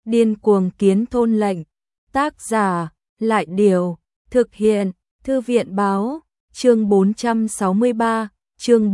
Điên cuồng kiến thôn lệnh. Tác giả, Lại Điều. Thực hiện, Thư viện Báo. Chương 463, chương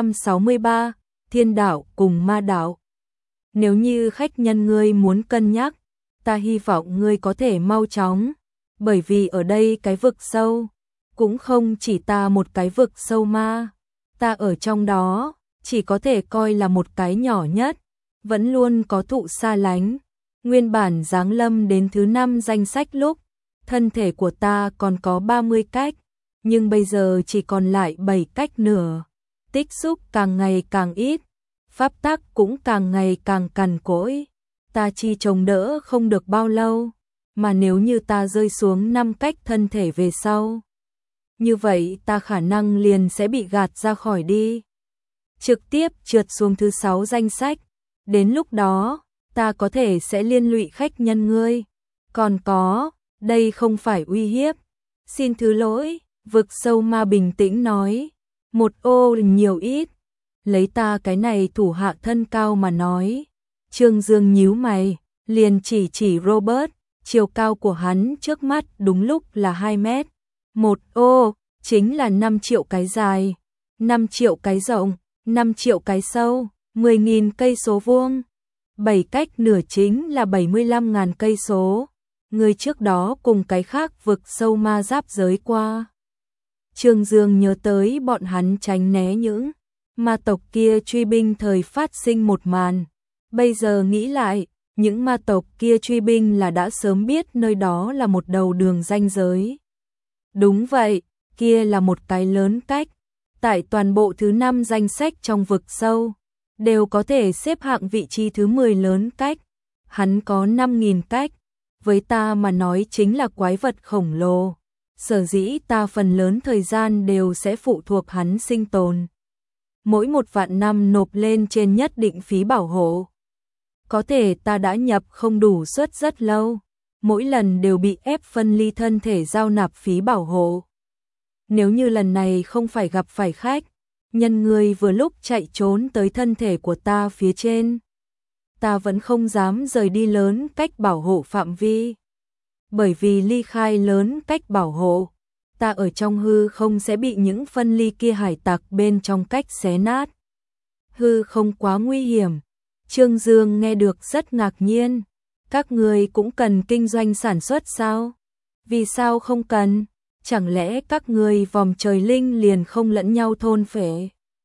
463, Thiên đạo cùng ma đạo. Nếu như khách nhân ngươi muốn cân nhắc, ta hy vọng ngươi có thể mau chóng, bởi vì ở đây cái vực sâu, cũng không chỉ ta một cái vực sâu ma, ta ở trong đó, chỉ có thể coi là một cái nhỏ nhất, vẫn luôn có thụ xa lánh. Nguyên bản giáng lâm đến thứ 5 danh sách lúc, thân thể của ta còn có 30 cách, nhưng bây giờ chỉ còn lại 7 cách nữa. Tích xúc càng ngày càng ít, pháp tắc cũng càng ngày càng cằn cỗi. Ta chi chống đỡ không được bao lâu, mà nếu như ta rơi xuống 5 cách thân thể về sau, như vậy ta khả năng liền sẽ bị gạt ra khỏi đi, trực tiếp trượt xuống thứ 6 danh sách. Đến lúc đó, ta có thể sẽ liên lụy khách nhân ngươi. Còn có, đây không phải uy hiếp. Xin thứ lỗi, vực sâu ma bình tĩnh nói. Một ô nhiều ít. Lấy ta cái này thủ hạ thân cao mà nói. Trương Dương nhíu mày, liền chỉ Robert, chiều cao của hắn trước mắt đúng lúc là 2 mét. Một ô, chính là 5 triệu cái dài, 5 triệu cái rộng, 5 triệu cái sâu, 10.000 cây số vuông. 7 cách nửa chính là 75.000 cây số. Người trước đó cùng cái khác vực sâu ma giáp giới qua. Trương Dương nhớ tới bọn hắn tránh né những ma tộc kia truy binh thời phát sinh một màn. Bây giờ nghĩ lại, những ma tộc kia truy binh là đã sớm biết nơi đó là một đầu đường ranh giới. Đúng vậy, kia là một cái lớn cách. Tại toàn bộ thứ 5 danh sách trong vực sâu, đều có thể xếp hạng vị trí thứ 10 lớn cách. Hắn có 5.000 cách, với ta mà nói chính là quái vật khổng lồ. Sở dĩ ta phần lớn thời gian đều sẽ phụ thuộc hắn sinh tồn. Mỗi 1 vạn năm nộp lên trên nhất định phí bảo hộ. Có thể ta đã nhập không đủ suất rất lâu, mỗi lần đều bị ép phân ly thân thể giao nạp phí bảo hộ. Nếu như lần này không phải gặp phải khách, nhân người vừa lúc chạy trốn tới thân thể của ta phía trên, ta vẫn không dám rời đi lớn cách bảo hộ phạm vi. Bởi vì ly khai lớn cách bảo hộ, ta ở trong hư không sẽ bị những phân ly kia hải tặc bên trong cách xé nát. Hư không quá nguy hiểm. Trương Dương nghe được rất ngạc nhiên. Các người cũng cần kinh doanh sản xuất sao? Vì sao không cần? Chẳng lẽ các người vòm trời linh liền không lẫn nhau thôn phệ?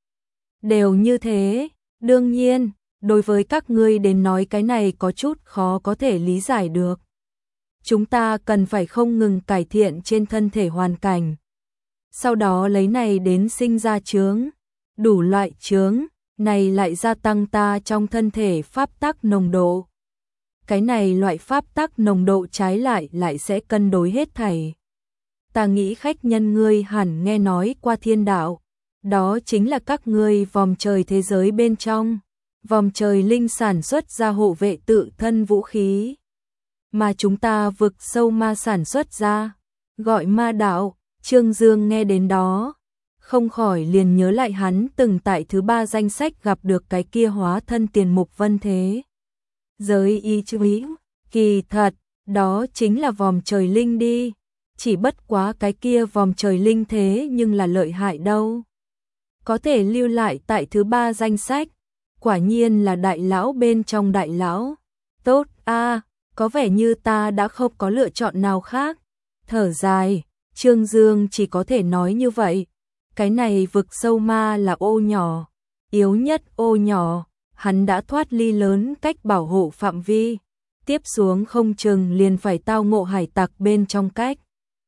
Đều như thế, đương nhiên, đối với các ngươi đến nói cái này có chút khó có thể lý giải được. Chúng ta cần phải không ngừng cải thiện trên thân thể hoàn cảnh. Sau đó lấy này đến sinh ra chướng, đủ loại chướng, này lại gia tăng ta trong thân thể pháp tắc nồng độ. Cái này loại pháp tắc nồng độ trái lại sẽ cân đối hết thảy. Ta nghĩ khách nhân ngươi hẳn nghe nói qua thiên đạo, đó chính là các ngươi vòm trời thế giới bên trong, vòm trời linh sản xuất ra hộ vệ tự thân vũ khí, mà chúng ta vực sâu ma sản xuất ra, gọi ma đạo. Trương Dương nghe đến đó, không khỏi liền nhớ lại hắn từng tại thứ 3 danh sách gặp được cái kia hóa thân tiền mục vân thế giới y chú ý. Kỳ thật, đó chính là vòm trời linh đi. Chỉ bất quá cái kia vòm trời linh thế nhưng là lợi hại đâu. Có thể lưu lại tại thứ 3 danh sách. Quả nhiên là đại lão bên trong đại lão. Tốt a, có vẻ như ta đã không có lựa chọn nào khác. Thở dài, Trương Dương chỉ có thể nói như vậy. Cái này vực sâu ma là ô nhỏ, yếu nhất ô nhỏ, hắn đã thoát ly lớn cách bảo hộ phạm vi. Tiếp xuống không chừng liền phải tao ngộ hải tặc bên trong cách.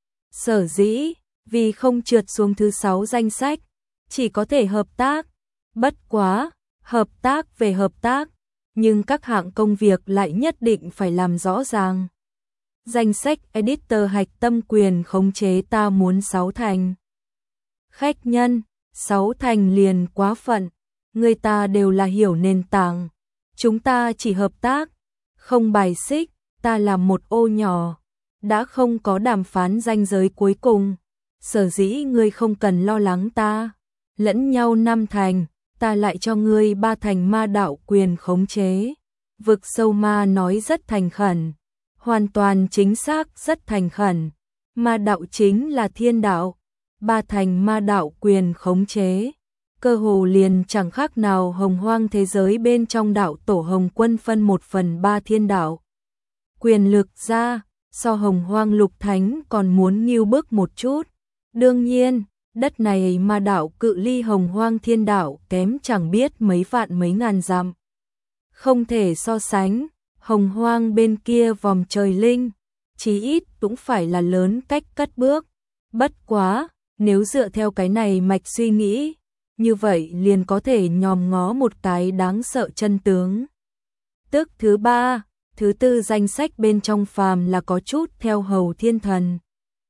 Sở dĩ, vì không trượt xuống thứ 6 danh sách, chỉ có thể hợp tác. Bất quá, hợp tác về hợp tác, nhưng các hạng công việc lại nhất định phải làm rõ ràng. Danh sách editor hạch tâm quyền khống chế ta muốn 6 thành. Khách nhân, 6 thành liền quá phận, người ta đều là hiểu nền tảng. Chúng ta chỉ hợp tác, không bài xích, ta làm một ô nhỏ, đã không có đàm phán ranh giới cuối cùng. Sở dĩ ngươi không cần lo lắng ta, lẫn nhau 5 thành, ta lại cho ngươi 3 thành ma đạo quyền khống chế. Vực sâu ma nói rất thành khẩn, hoàn toàn chính xác rất thành khẩn. Ma đạo chính là thiên đạo, ba thành ma đạo quyền khống chế. Cơ hồ liền chẳng khác nào hồng hoang thế giới bên trong đạo tổ Hồng Quân phân 1/3 thiên đạo. Quyền lực ra, so hồng hoang lục thánh còn muốn nghiêu bức một chút. Đương nhiên, đất này ma đạo cự ly hồng hoang thiên đạo kém chẳng biết mấy vạn mấy ngàn dặm. Không thể so sánh, hồng hoang bên kia vòm trời linh, chí ít cũng phải là lớn cách cất bước. Bất quá, nếu dựa theo cái này mạch suy nghĩ, như vậy liền có thể nhòm ngó một cái đáng sợ chân tướng. Tức thứ ba, thứ tư danh sách bên trong phàm là có chút theo hầu thiên thần.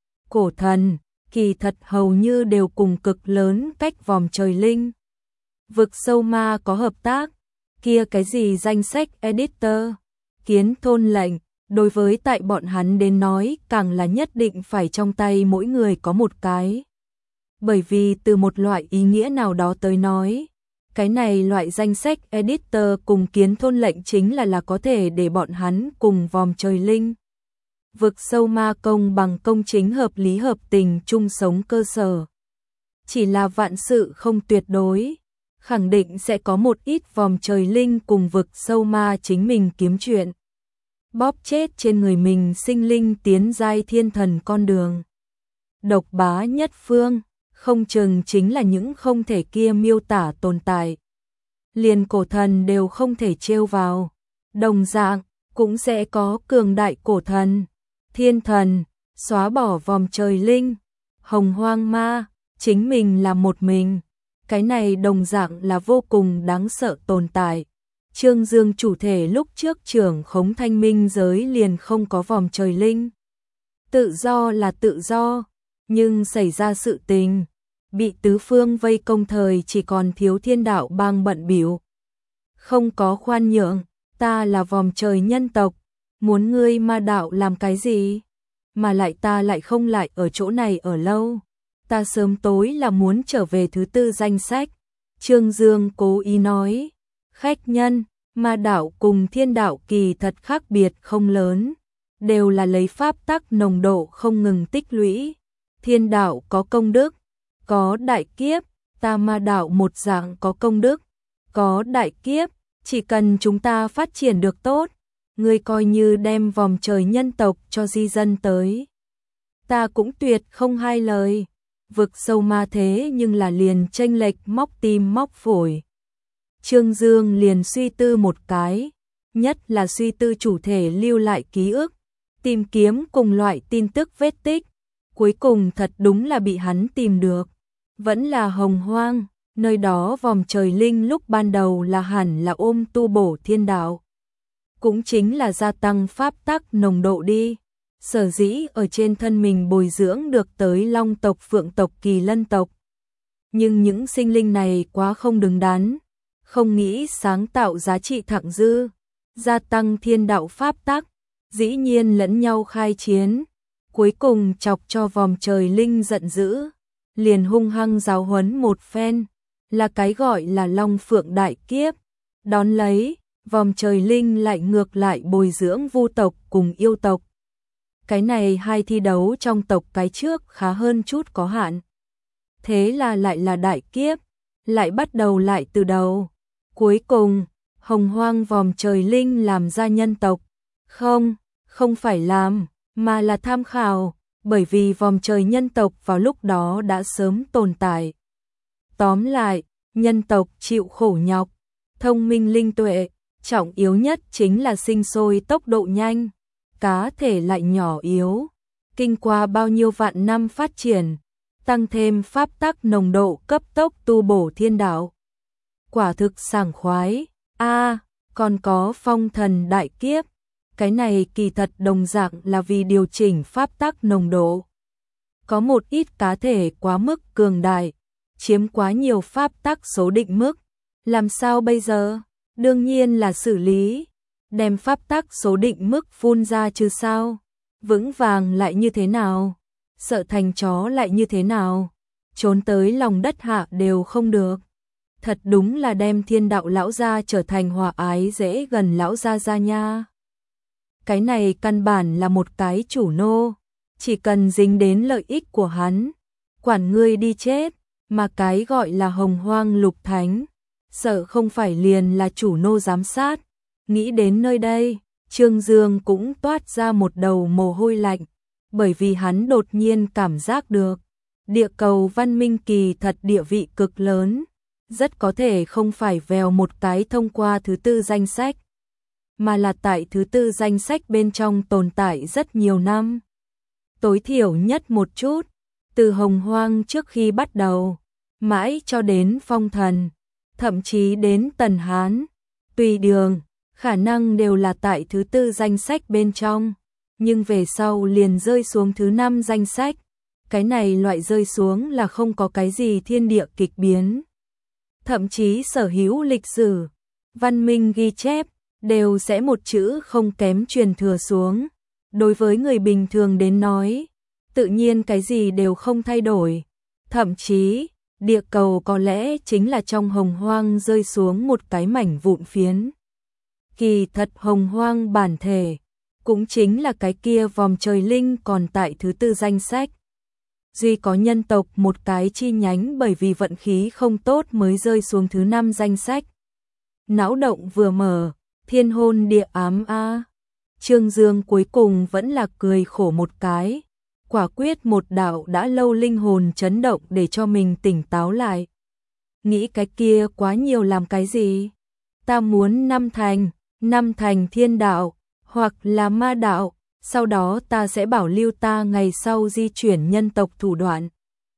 Cổ thần, kỳ thật hầu như đều cùng cực lớn cách vòm trời linh. Vực sâu ma có hợp tác, kia cái gì danh sách editor, kiến thôn lệnh, đối với tại bọn hắn đến nói càng là nhất định phải trong tay mỗi người có một cái. Bởi vì từ một loại ý nghĩa nào đó tới nói, cái này loại danh sách editor cùng kiến thôn lệnh chính là có thể để bọn hắn cùng vòm trời linh. Vực sâu ma công bằng công chính hợp lý hợp tình chung sống cơ sở. Chỉ là vạn sự không tuyệt đối, khẳng định sẽ có một ít vòm trời linh cùng vực sâu ma chính mình kiếm chuyện. Bóp chết trên người mình sinh linh tiến giai thiên thần con đường. Độc bá nhất phương, không chừng chính là những không thể kia miêu tả tồn tại. Liền cổ thần đều không thể trêu vào. Đồng dạng, cũng sẽ có cường đại cổ thần, thiên thần, xóa bỏ vòm trời linh, hồng hoang ma, chính mình là một mình. Cái này đồng dạng là vô cùng đáng sợ tồn tại. Trương Dương chủ thể lúc trước trưởng khống thanh minh giới liền không có vòm trời linh. Tự do là tự do, nhưng xảy ra sự tình, bị tứ phương vây công thời chỉ còn thiếu thiên đạo bang bận bịu. Không có khoan nhượng, ta là vòm trời nhân tộc, muốn ngươi ma đạo làm cái gì? Mà lại ta lại không lại ở chỗ này ở lâu. Ta sớm tối là muốn trở về thứ tư danh sách. Trương Dương cố ý nói, khách nhân, ma đạo cùng thiên đạo kỳ thật khác biệt không lớn, đều là lấy pháp tắc nồng độ không ngừng tích lũy. Thiên đạo có công đức, có đại kiếp, ta ma đạo một dạng có công đức, có đại kiếp, chỉ cần chúng ta phát triển được tốt, ngươi coi như đem vòm trời nhân tộc cho di dân tới. Ta cũng tuyệt không hai lời. Vực sâu ma thế nhưng là liền chênh lệch móc tim móc phổi. Trương Dương liền suy tư một cái, nhất là suy tư chủ thể lưu lại ký ức, tìm kiếm cùng loại tin tức vết tích, cuối cùng thật đúng là bị hắn tìm được. Vẫn là hồng hoang, nơi đó vòm trời linh lúc ban đầu là hẳn là ôm tu bổ thiên đạo. Cũng chính là gia tăng pháp tắc nồng độ đi. Sở dĩ ở trên thân mình bồi dưỡng được tới long tộc, phượng tộc, kỳ lân tộc. Nhưng những sinh linh này quá không đứng đắn, không nghĩ sáng tạo giá trị thặng dư, gia tăng thiên đạo pháp tắc, dĩ nhiên lẫn nhau khai chiến. Cuối cùng chọc cho vòm trời linh giận dữ, liền hung hăng giáo huấn một phen, là cái gọi là long phượng đại kiếp. Đón lấy, vòm trời linh lại ngược lại bồi dưỡng vu tộc cùng yêu tộc. Cái này hai thi đấu trong tộc cái trước khá hơn chút có hạn. Thế là lại là đại kiếp, lại bắt đầu lại từ đầu. Cuối cùng, hồng hoang vòm trời linh làm ra nhân tộc. Không phải làm, mà là tham khảo, bởi vì vòm trời nhân tộc vào lúc đó đã sớm tồn tại. Tóm lại, nhân tộc chịu khổ nhọc, thông minh linh tuệ, trọng yếu nhất chính là sinh sôi tốc độ nhanh. Cá thể lại nhỏ yếu, kinh qua bao nhiêu vạn năm phát triển, tăng thêm pháp tắc nồng độ cấp tốc tu bổ thiên đạo. Quả thực sảng khoái. Còn có phong thần đại kiếp, cái này kỳ thật đồng dạng là vì điều chỉnh pháp tắc nồng độ. Có một ít cá thể quá mức cường đại, chiếm quá nhiều pháp tắc số định mức, làm sao bây giờ? Đương nhiên là xử lý. Đem pháp tắc số định mức phun ra chứ sao? Vững vàng lại như thế nào? Sợ thành chó lại như thế nào? Trốn tới lòng đất hạ đều không được. thật đúng là đem Thiên Đạo lão gia trở thành hòa ái dễ gần lão gia gia nha. Cái này căn bản là một cái chủ nô, chỉ cần dính đến lợi ích của hắn, quản ngươi đi chết, mà cái gọi là Hồng Hoang Lục Thánh, sợ không phải liền là chủ nô giám sát. Nghĩ đến nơi đây, Trương Dương cũng toát ra một đầu mồ hôi lạnh, bởi vì hắn đột nhiên cảm giác được, địa cầu văn minh kỳ thật địa vị cực lớn, rất có thể không phải vèo một cái thông qua thứ tư danh sách, mà là tại thứ tư danh sách bên trong tồn tại rất nhiều năm. Tối thiểu nhất một chút, từ Hồng Hoang trước khi bắt đầu, mãi cho đến Phong Thần, thậm chí đến Tần Hán, Tùy Đường, khả năng đều là tại thứ tư danh sách bên trong, nhưng về sau liền rơi xuống thứ năm danh sách. Cái này loại rơi xuống là không có cái gì thiên địa kịch biến. Thậm chí sở hữu lịch sử, văn minh ghi chép, đều sẽ một chữ không kém truyền thừa xuống. Đối với người bình thường đến nói, tự nhiên cái gì đều không thay đổi. Thậm chí, địa cầu có lẽ chính là trong Hồng Hoang rơi xuống một cái mảnh vụn phiến. Kỳ thật Hồng Hoang bản thể, cũng chính là cái kia vòm trời linh còn tại thứ tư danh sách. Duy có nhân tộc một cái chi nhánh bởi vì vận khí không tốt mới rơi xuống thứ năm danh sách. Não động vừa mở, thiên hôn địa ám a. Trương Dương cuối cùng vẫn là cười khổ một cái, quả quyết một đạo đã lâu linh hồn chấn động để cho mình tỉnh táo lại. Nghĩ cái kia quá nhiều làm cái gì? Ta muốn năm thành thiên đạo, hoặc là ma đạo, sau đó ta sẽ bảo lưu ta ngày sau di chuyển nhân tộc thủ đoạn.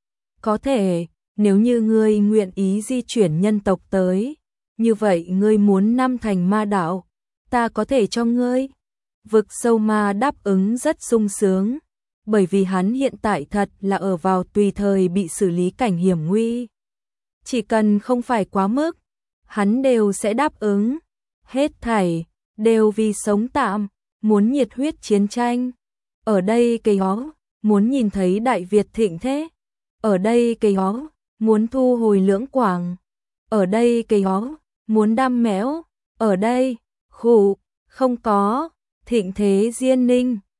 Có thể, nếu như ngươi nguyện ý di chuyển nhân tộc tới, như vậy ngươi muốn năm thành ma đạo, ta có thể cho ngươi. Vực sâu ma đáp ứng rất sung sướng, bởi vì hắn hiện tại thật là ở vào tùy thời bị xử lý cảnh hiểm nguy. Chỉ cần không phải quá mức, hắn đều sẽ đáp ứng. Hết thảy, đều vì sống tạm, muốn nhiệt huyết chiến tranh. Ở đây cây ó, muốn nhìn thấy Đại Việt thịnh thế. Ở đây cây ó, muốn thu hồi Lưỡng Quảng. Ở đây cây ó, muốn đam mẽo. Ở đây, khụ, không có, thịnh thế Diên Ninh.